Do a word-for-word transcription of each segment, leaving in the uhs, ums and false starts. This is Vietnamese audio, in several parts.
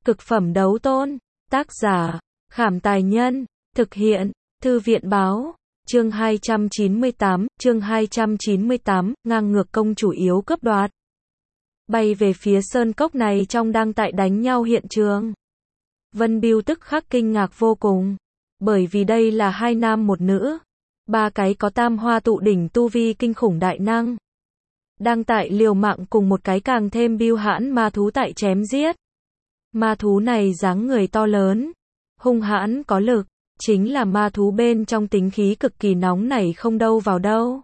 Cực phẩm đấu tôn. Tác giả, Khảm Tài Nhân. Thực hiện, Thư viện Báo. Chương hai trăm chín mươi tám, chương hai trăm chín mươi tám, ngang ngược công chủ yếu cướp đoạt. Bay về phía sơn cốc này trong đang tại đánh nhau hiện trường. Vân Bưu tức khắc kinh ngạc vô cùng. Bởi vì đây là hai nam một nữ. Ba cái có tam hoa tụ đỉnh tu vi kinh khủng đại năng. Đang tại liều mạng cùng một cái càng thêm bưu hãn ma thú tại chém giết. Ma thú này dáng người to lớn, hung hãn có lực, chính là ma thú bên trong tính khí cực kỳ nóng nảy không đâu vào đâu.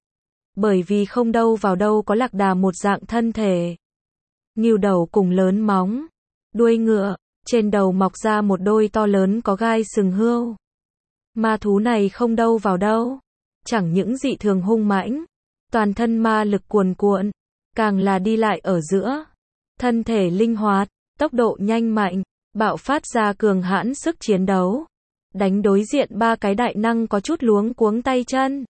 Bởi vì không đâu vào đâu có lạc đà một dạng thân thể. Ngưu đầu cùng lớn móng, đuôi ngựa, trên đầu mọc ra một đôi to lớn có gai sừng hươu. Ma thú này không đâu vào đâu, chẳng những dị thường hung mãnh, toàn thân ma lực cuồn cuộn, càng là đi lại ở giữa, thân thể linh hoạt, tốc độ nhanh mạnh, bạo phát ra cường hãn sức chiến đấu. Đánh đối diện ba cái đại năng có chút luống cuống tay chân.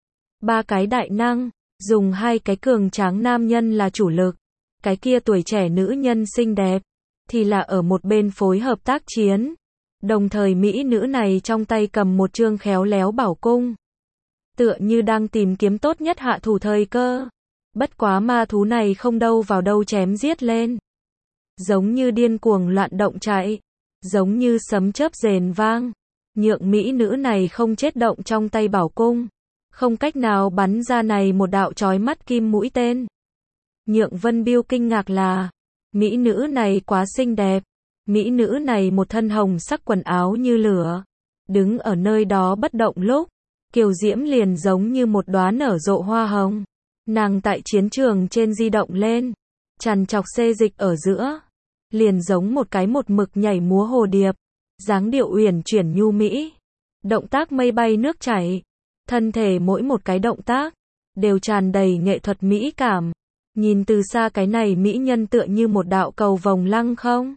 Ba cái đại năng, dùng hai cái cường tráng nam nhân là chủ lực. Cái kia tuổi trẻ nữ nhân xinh đẹp, thì là ở một bên phối hợp tác chiến. Đồng thời mỹ nữ này trong tay cầm một chương khéo léo bảo cung. Tựa như đang tìm kiếm tốt nhất hạ thủ thời cơ. Bất quá ma thú này không đâu vào đâu chém giết lên. Giống như điên cuồng loạn động chạy. Giống như sấm chớp rền vang. Nhượng mỹ nữ này không chết động trong tay bảo cung. Không cách nào bắn ra này một đạo chói mắt kim mũi tên. Nhượng Vân Bưu kinh ngạc là, mỹ nữ này quá xinh đẹp. Mỹ nữ này một thân hồng sắc quần áo như lửa. Đứng ở nơi đó bất động lúc. Kiều diễm liền giống như một đóa nở rộ hoa hồng. Nàng tại chiến trường trên di động lên. Trằn trọc xê dịch ở giữa. Liền giống một cái một mực nhảy múa hồ điệp. Dáng điệu uyển chuyển nhu mỹ. Động tác mây bay nước chảy. Thân thể mỗi một cái động tác. Đều tràn đầy nghệ thuật mỹ cảm. Nhìn từ xa cái này mỹ nhân tựa như một đạo cầu vồng lăng không.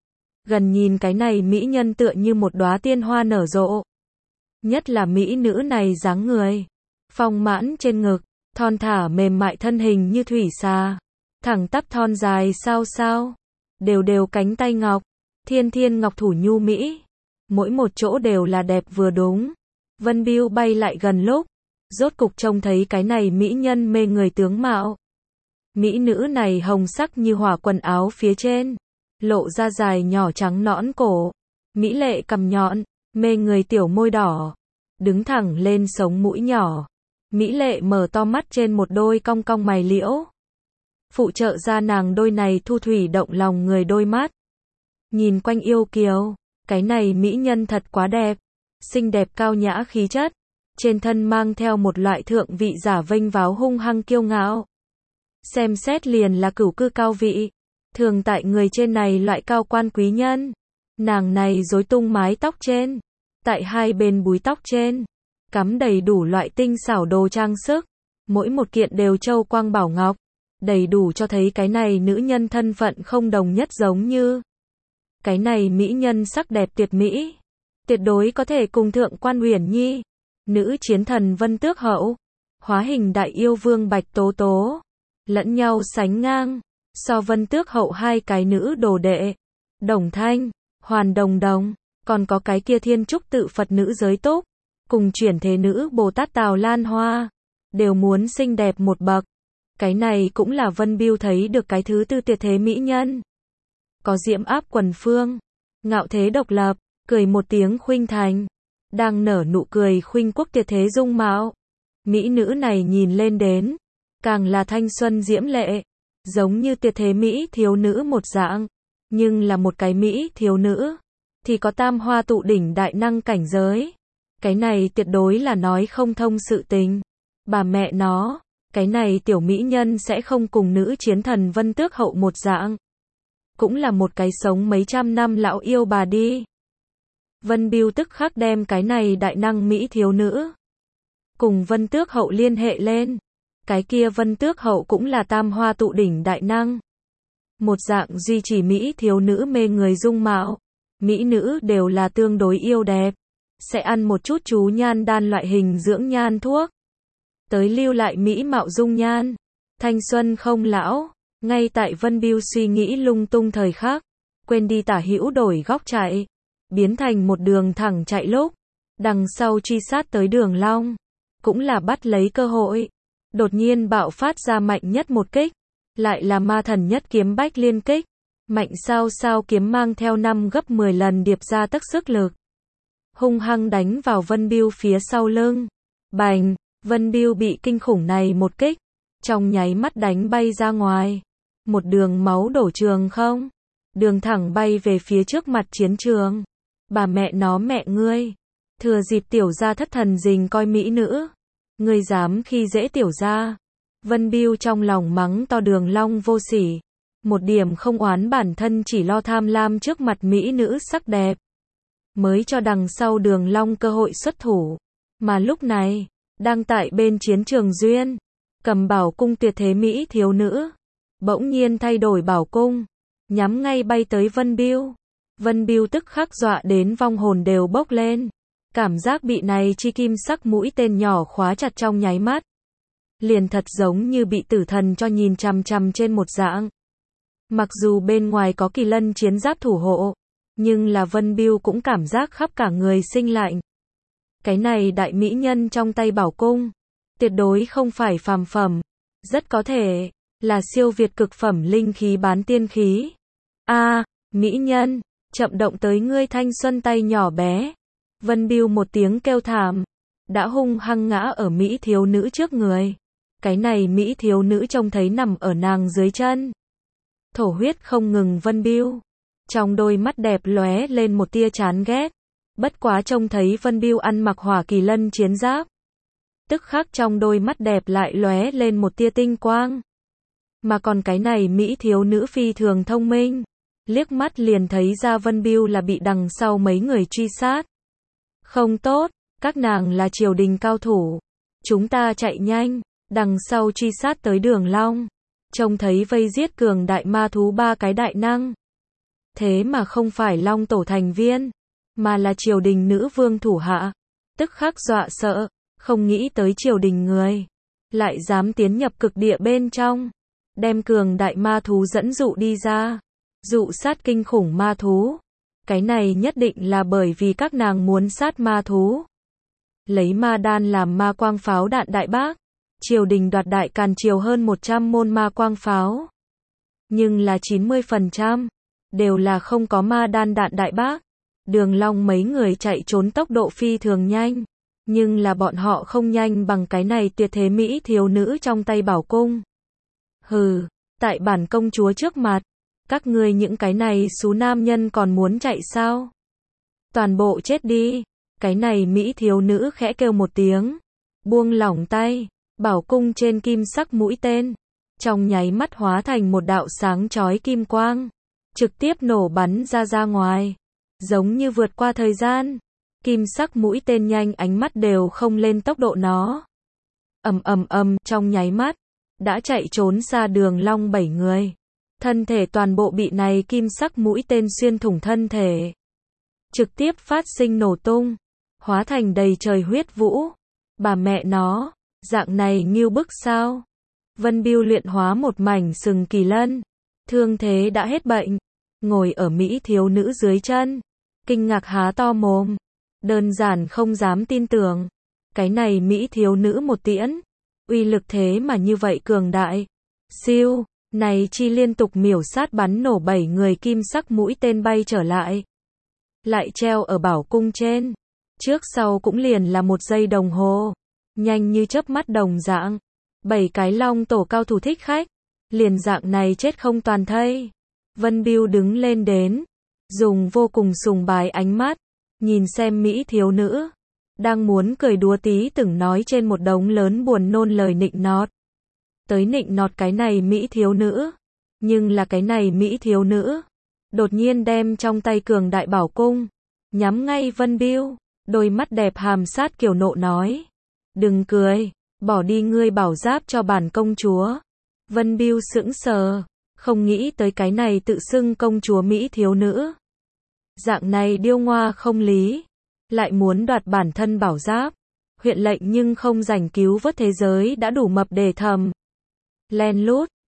Gần nhìn cái này mỹ nhân tựa như một đóa tiên hoa nở rộ. Nhất là mỹ nữ này dáng người. Phong mãn trên ngực. Thon thả mềm mại thân hình như thủy xà. Thẳng tắp thon dài sao sao. Đều đều cánh tay ngọc. Thiên thiên ngọc thủ nhu mỹ. Mỗi một chỗ đều là đẹp vừa đúng. Vân Bưu bay lại gần lúc. Rốt cục trông thấy cái này mỹ nhân mê người tướng mạo. Mỹ nữ này hồng sắc như hỏa quần áo phía trên. Lộ ra dài nhỏ trắng nõn cổ. Mỹ lệ cằm nhọn. Mê người tiểu môi đỏ. Đứng thẳng lên sống mũi nhỏ. Mỹ lệ mở to mắt trên một đôi cong cong mày liễu. Phụ trợ ra nàng đôi này thu thủy động lòng người đôi mắt. Nhìn quanh yêu kiều, cái này mỹ nhân thật quá đẹp, xinh đẹp cao nhã khí chất, trên thân mang theo một loại thượng vị giả vênh váo hung hăng kiêu ngạo. Xem xét liền là cửu cư cao vị, thường tại người trên này loại cao quan quý nhân. Nàng này rối tung mái tóc trên, tại hai bên búi tóc trên, cắm đầy đủ loại tinh xảo đồ trang sức, mỗi một kiện đều châu quang bảo ngọc, đầy đủ cho thấy cái này nữ nhân thân phận không đồng nhất giống như. Cái này mỹ nhân sắc đẹp tuyệt mỹ, tuyệt đối có thể cùng thượng quan Uyển Nhi, nữ chiến thần Vân Tước Hậu, hóa hình đại yêu vương Bạch Tố Tố, lẫn nhau sánh ngang, so Vân Tước Hậu hai cái nữ đồ đệ, Đồng Thanh, Hoàn Đồng Đồng, còn có cái kia thiên trúc tự Phật nữ giới túc, cùng chuyển thế nữ Bồ Tát Tào Lan Hoa, đều muốn xinh đẹp một bậc. Cái này cũng là Vân Bưu thấy được cái thứ tư tuyệt thế mỹ nhân. Có diễm áp quần phương, ngạo thế độc lập, cười một tiếng khuynh thành, đang nở nụ cười khuynh quốc tuyệt thế dung mạo. Mỹ nữ này nhìn lên đến, càng là thanh xuân diễm lệ, giống như tuyệt thế mỹ thiếu nữ một dạng, nhưng là một cái mỹ thiếu nữ, thì có tam hoa tụ đỉnh đại năng cảnh giới. Cái này tuyệt đối là nói không thông sự tình. Bà mẹ nó, cái này tiểu mỹ nhân sẽ không cùng nữ chiến thần Vân Tước Hậu một dạng. Cũng là một cái sống mấy trăm năm lão yêu bà đi. Vân Bưu tức khắc đem cái này đại năng mỹ thiếu nữ cùng Vân Tước Hậu liên hệ lên. Cái kia Vân Tước Hậu cũng là tam hoa tụ đỉnh đại năng. Một dạng duy trì mỹ thiếu nữ mê người dung mạo. Mỹ nữ đều là tương đối yêu đẹp. Sẽ ăn một chút chú nhan đan loại hình dưỡng nhan thuốc. Tới lưu lại mỹ mạo dung nhan. Thanh xuân không lão. Ngay tại Vân Bưu suy nghĩ lung tung thời khắc, quên đi tả hữu đổi góc chạy, biến thành một đường thẳng chạy lúc, đằng sau truy sát tới Đường Long, cũng là bắt lấy cơ hội, đột nhiên bạo phát ra mạnh nhất một kích, lại là ma thần nhất kiếm bách liên kích, mạnh sao sao kiếm mang theo năm gấp mười lần điệp ra tất sức lực, hung hăng đánh vào Vân Bưu phía sau lưng, bành, Vân Bưu bị kinh khủng này một kích, trong nháy mắt đánh bay ra ngoài, một đường máu đổ trường không, đường thẳng bay về phía trước mặt chiến trường, bà mẹ nó mẹ ngươi, thừa dịp tiểu gia thất thần rình coi mỹ nữ, ngươi dám khi dễ tiểu gia, Vân Bưu trong lòng mắng to Đường Long vô sỉ, một điểm không oán bản thân chỉ lo tham lam trước mặt mỹ nữ sắc đẹp, mới cho đằng sau Đường Long cơ hội xuất thủ, mà lúc này, đang tại bên chiến trường duyên, cầm bảo cung tuyệt thế mỹ thiếu nữ, bỗng nhiên thay đổi bảo cung, nhắm ngay bay tới Vân Bưu, Vân Bưu tức khắc dọa đến vong hồn đều bốc lên, cảm giác bị này chi kim sắc mũi tên nhỏ khóa chặt trong nháy mắt, liền thật giống như bị tử thần cho nhìn chằm chằm trên một dạng. Mặc dù bên ngoài có kỳ lân chiến giáp thủ hộ, nhưng là Vân Bưu cũng cảm giác khắp cả người sinh lạnh. Cái này đại mỹ nhân trong tay bảo cung, tuyệt đối không phải phàm phẩm, rất có thể là siêu việt cực phẩm linh khí bán tiên khí. A, à, mỹ nhân, chậm động tới ngươi thanh xuân tay nhỏ bé. Vân Bưu một tiếng kêu thảm, đã hung hăng ngã ở mỹ thiếu nữ trước người. Cái này mỹ thiếu nữ trông thấy nằm ở nàng dưới chân, thổ huyết không ngừng. Vân Bưu trong đôi mắt đẹp lóe lên một tia chán ghét, bất quá trông thấy Vân Bưu ăn mặc hỏa kỳ lân chiến giáp, tức khắc trong đôi mắt đẹp lại lóe lên một tia tinh quang. Mà còn cái này mỹ thiếu nữ phi thường thông minh, liếc mắt liền thấy ra Vân Bưu là bị đằng sau mấy người truy sát. Không tốt, các nàng là triều đình cao thủ, chúng ta chạy nhanh, đằng sau truy sát tới Đường Long, trông thấy vây giết cường đại ma thú ba cái đại năng. Thế mà không phải Long tổ thành viên, mà là triều đình nữ vương thủ hạ, tức khắc dọa sợ, không nghĩ tới triều đình người lại dám tiến nhập cực địa bên trong, đem cường đại ma thú dẫn dụ đi ra, dụ sát kinh khủng ma thú. Cái này nhất định là bởi vì các nàng muốn sát ma thú, lấy ma đan làm ma quang pháo đạn đại bác. Triều đình đoạt Đại Càn triều hơn một trăm môn ma quang pháo, nhưng là chín mươi phần trăm đều là không có ma đan đạn đại bác. Đường Long mấy người chạy trốn tốc độ phi thường nhanh, nhưng là bọn họ không nhanh bằng cái này tuyệt thế mỹ thiếu nữ trong tay bảo cung. Hừ, tại bản công chúa trước mặt, các ngươi những cái này xú nam nhân còn muốn chạy sao? Toàn bộ chết đi. Cái này mỹ thiếu nữ khẽ kêu một tiếng, buông lỏng tay, bảo cung trên kim sắc mũi tên, trong nháy mắt hóa thành một đạo sáng chói kim quang, trực tiếp nổ bắn ra ra ngoài, giống như vượt qua thời gian. Kim sắc mũi tên nhanh ánh mắt đều không lên tốc độ nó. Ầm ầm ầm, trong nháy mắt đã chạy trốn xa Đường Long bảy người. Thân thể toàn bộ bị này kim sắc mũi tên xuyên thủng thân thể, trực tiếp phát sinh nổ tung, hóa thành đầy trời huyết vũ. Bà mẹ nó, dạng này ngưu bức sao? Vân Bưu luyện hóa một mảnh sừng kỳ lân, thương thế đã hết bệnh, ngồi ở mỹ thiếu nữ dưới chân, kinh ngạc há to mồm, đơn giản không dám tin tưởng. Cái này mỹ thiếu nữ một tiễn, uy lực thế mà như vậy cường đại. Siêu, này chi liên tục miểu sát bắn nổ bảy người kim sắc mũi tên bay trở lại, lại treo ở bảo cung trên, trước sau cũng liền là một giây đồng hồ, nhanh như chớp mắt đồng dạng. Bảy cái Long tổ cao thủ thích khách, liền dạng này chết không toàn thây. Vân Bưu đứng lên đến, dùng vô cùng sùng bái ánh mắt nhìn xem mỹ thiếu nữ, đang muốn cười đùa tí từng nói trên một đống lớn buồn nôn lời nịnh nọt, tới nịnh nọt cái này mỹ thiếu nữ, nhưng là cái này mỹ thiếu nữ đột nhiên đem trong tay cường đại bảo cung nhắm ngay Vân Bưu, đôi mắt đẹp hàm sát kiểu nộ nói: "Đừng cười, bỏ đi ngươi bảo giáp cho bản công chúa." Vân Bưu sững sờ, không nghĩ tới cái này tự xưng công chúa mỹ thiếu nữ, dạng này điêu ngoa không lý, lại muốn đoạt bản thân bảo giáp. Huyện lệnh nhưng không rảnh cứu vớt thế giới đã đủ mập để thầm. Len lút,